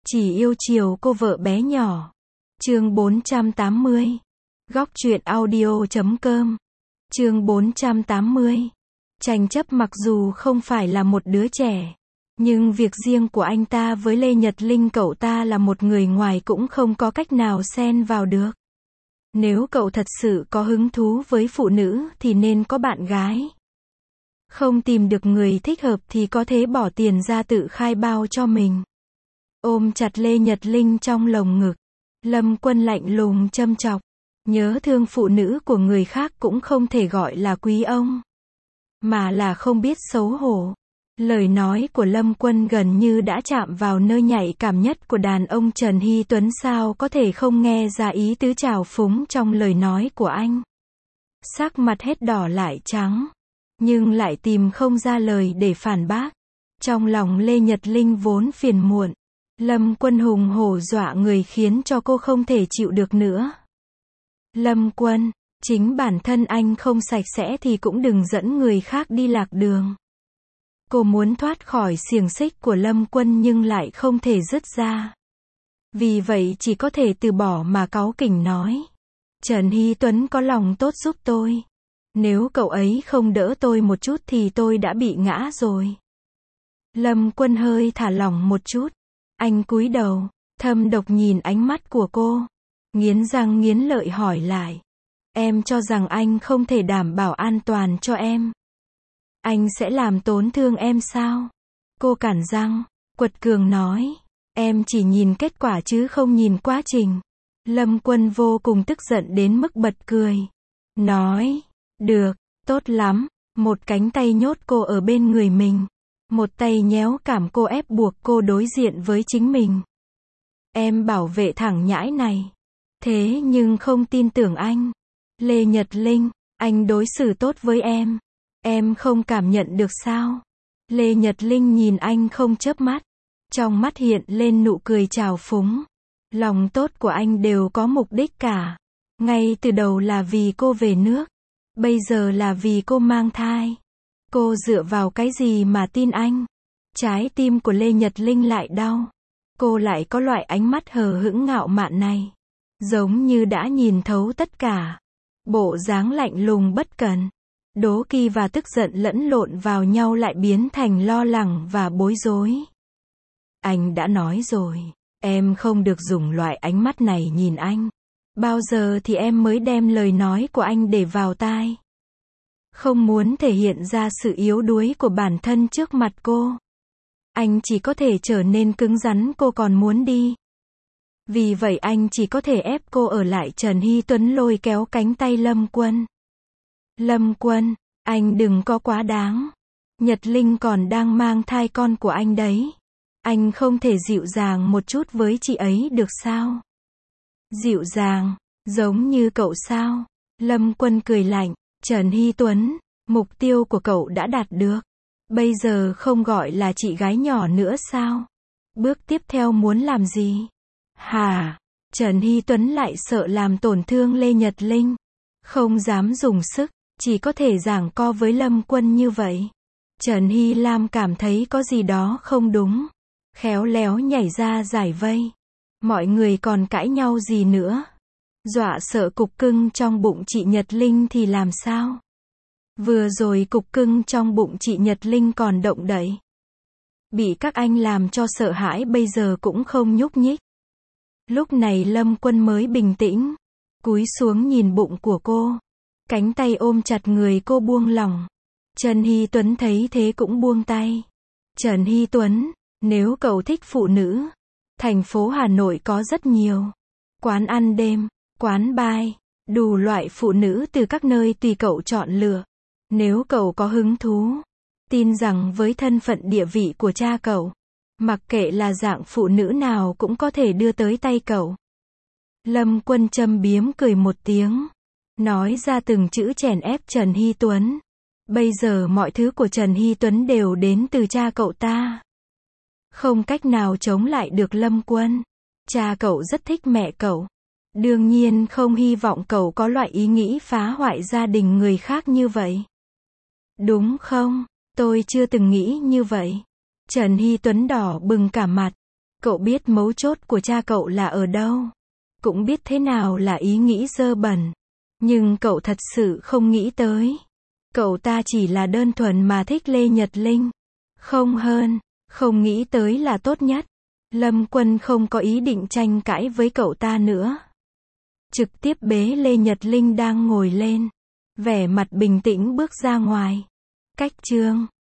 Chỉ yêu chiều cô vợ bé nhỏ. Chương 480. Góc truyện audio.com. Chương 480. Tranh chấp. Mặc dù không phải là một đứa trẻ, nhưng việc riêng của anh ta với Lê Nhật Linh, cậu ta là một người ngoài cũng không có cách nào xen vào được. Nếu cậu thật sự có hứng thú với phụ nữ thì nên có bạn gái. Không tìm được người thích hợp thì có thể bỏ tiền ra tự khai bao cho mình. Ôm chặt Lê Nhật Linh trong lồng ngực, Lâm Quân lạnh lùng châm chọc. Nhớ thương phụ nữ của người khác cũng không thể gọi là quý ông, mà là không biết xấu hổ. Lời nói của Lâm Quân gần như đã chạm vào nơi nhạy cảm nhất của đàn ông Trần Hy Tuấn, sao có thể không nghe ra ý tứ trào phúng trong lời nói của anh. Sắc mặt hết đỏ lại trắng, nhưng lại tìm không ra lời để phản bác. Trong lòng Lê Nhật Linh vốn phiền muộn, Lâm Quân hùng hổ dọa người khiến cho cô không thể chịu được nữa. Lâm Quân, chính bản thân anh không sạch sẽ thì cũng đừng dẫn người khác đi lạc đường. Cô muốn thoát khỏi xiềng xích của Lâm Quân nhưng lại không thể dứt ra. Vì vậy chỉ có thể từ bỏ mà cáu kỉnh nói. Trần Hy Tuấn có lòng tốt giúp tôi. Nếu cậu ấy không đỡ tôi một chút thì tôi đã bị ngã rồi. Lâm Quân hơi thả lỏng một chút. Anh cúi đầu, thâm độc nhìn ánh mắt của cô. Nghiến răng nghiến lợi hỏi lại. Em cho rằng anh không thể đảm bảo an toàn cho em? Anh sẽ làm tổn thương em sao? Cô cản răng, quật cường nói. Em chỉ nhìn kết quả chứ không nhìn quá trình. Lâm Quân vô cùng tức giận đến mức bật cười. Nói, được, tốt lắm. Một cánh tay nhốt cô ở bên người mình. Một tay nhéo cảm cô ép buộc cô đối diện với chính mình. Em bảo vệ thằng nhãi này. Thế nhưng không tin tưởng anh. Lê Nhật Linh, anh đối xử tốt với em không cảm nhận được sao? Lê Nhật Linh nhìn anh không chớp mắt. Trong mắt hiện lên nụ cười trào phúng. Lòng tốt của anh đều có mục đích cả. Ngay từ đầu là vì cô về nước. Bây giờ là vì cô mang thai. Cô dựa vào cái gì mà tin anh? Trái tim của Lê Nhật Linh lại đau. Cô lại có loại ánh mắt hờ hững ngạo mạn này. Giống như đã nhìn thấu tất cả. Bộ dáng lạnh lùng bất cẩn, đố kỵ và tức giận lẫn lộn vào nhau lại biến thành lo lắng và bối rối. Anh đã nói rồi, em không được dùng loại ánh mắt này nhìn anh. Bao giờ thì em mới đem lời nói của anh để vào tai? Không muốn thể hiện ra sự yếu đuối của bản thân trước mặt cô. Anh chỉ có thể trở nên cứng rắn, cô còn muốn đi. Vì vậy anh chỉ có thể ép cô ở lại. Trần Hy Tuấn lôi kéo cánh tay Lâm Quân. Lâm Quân, anh đừng có quá đáng. Nhật Linh còn đang mang thai con của anh đấy. Anh không thể dịu dàng một chút với chị ấy được sao? Dịu dàng, giống như cậu sao? Lâm Quân cười lạnh. Trần Hy Tuấn, mục tiêu của cậu đã đạt được. Bây giờ không gọi là chị gái nhỏ nữa sao? Bước tiếp theo muốn làm gì? Hả? Trần Hy Tuấn lại sợ làm tổn thương Lê Nhật Linh. Không dám dùng sức, chỉ có thể giằng co với Lâm Quân như vậy. Trần Hy Lam cảm thấy có gì đó không đúng. Khéo léo nhảy ra giải vây. Mọi người còn cãi nhau gì nữa? Dọa sợ cục cưng trong bụng chị Nhật Linh thì làm sao? Vừa rồi cục cưng trong bụng chị Nhật Linh còn động đậy. Bị các anh làm cho sợ hãi, bây giờ cũng không nhúc nhích. Lúc này Lâm Quân mới bình tĩnh, cúi xuống nhìn bụng của cô. Cánh tay ôm chặt người cô buông lỏng. Trần Hy Tuấn thấy thế cũng buông tay. Trần Hy Tuấn, nếu cậu thích phụ nữ, thành phố Hà Nội có rất nhiều quán ăn đêm, quán bar, đủ loại phụ nữ từ các nơi tùy cậu chọn lựa. Nếu cậu có hứng thú, tin rằng với thân phận địa vị của cha cậu, mặc kệ là dạng phụ nữ nào cũng có thể đưa tới tay cậu. Lâm Quân châm biếm cười một tiếng, nói ra từng chữ chèn ép Trần Hy Tuấn. Bây giờ mọi thứ của Trần Hy Tuấn đều đến từ cha cậu ta. Không cách nào chống lại được Lâm Quân. Cha cậu rất thích mẹ cậu. Đương nhiên không hy vọng cậu có loại ý nghĩ phá hoại gia đình người khác như vậy. Đúng không? Tôi chưa từng nghĩ như vậy. Trần Hy Tuấn đỏ bừng cả mặt. Cậu biết mấu chốt của cha cậu là ở đâu. Cũng biết thế nào là ý nghĩ dơ bẩn. Nhưng cậu thật sự không nghĩ tới. Cậu ta chỉ là đơn thuần mà thích Lê Nhật Linh. Không hơn, không nghĩ tới là tốt nhất. Lâm Quân không có ý định tranh cãi với cậu ta nữa. Trực tiếp bế Lê Nhật Linh đang ngồi lên. Vẻ mặt bình tĩnh bước ra ngoài. Cách chương